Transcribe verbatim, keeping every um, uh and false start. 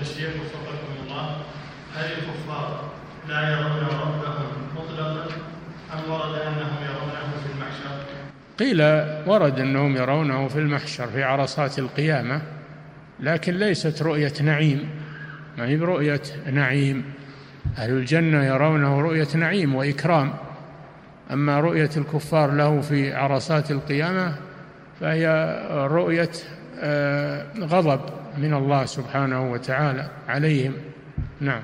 الشيخ وفقكم الله، هل الكفار لا يرون ربهم مطلقا أم ورد أنهم يرونه في المحشر؟ قيل ورد أنهم يرونه في المحشر في عرصات القيامة، لكن ليست رؤية نعيم، ما هي برؤية نعيم. أهل الجنة يرونه رؤية نعيم وإكرام، أما رؤية الكفار له في عرصات القيامة فهي رؤية غضب من الله سبحانه وتعالى عليهم. نعم.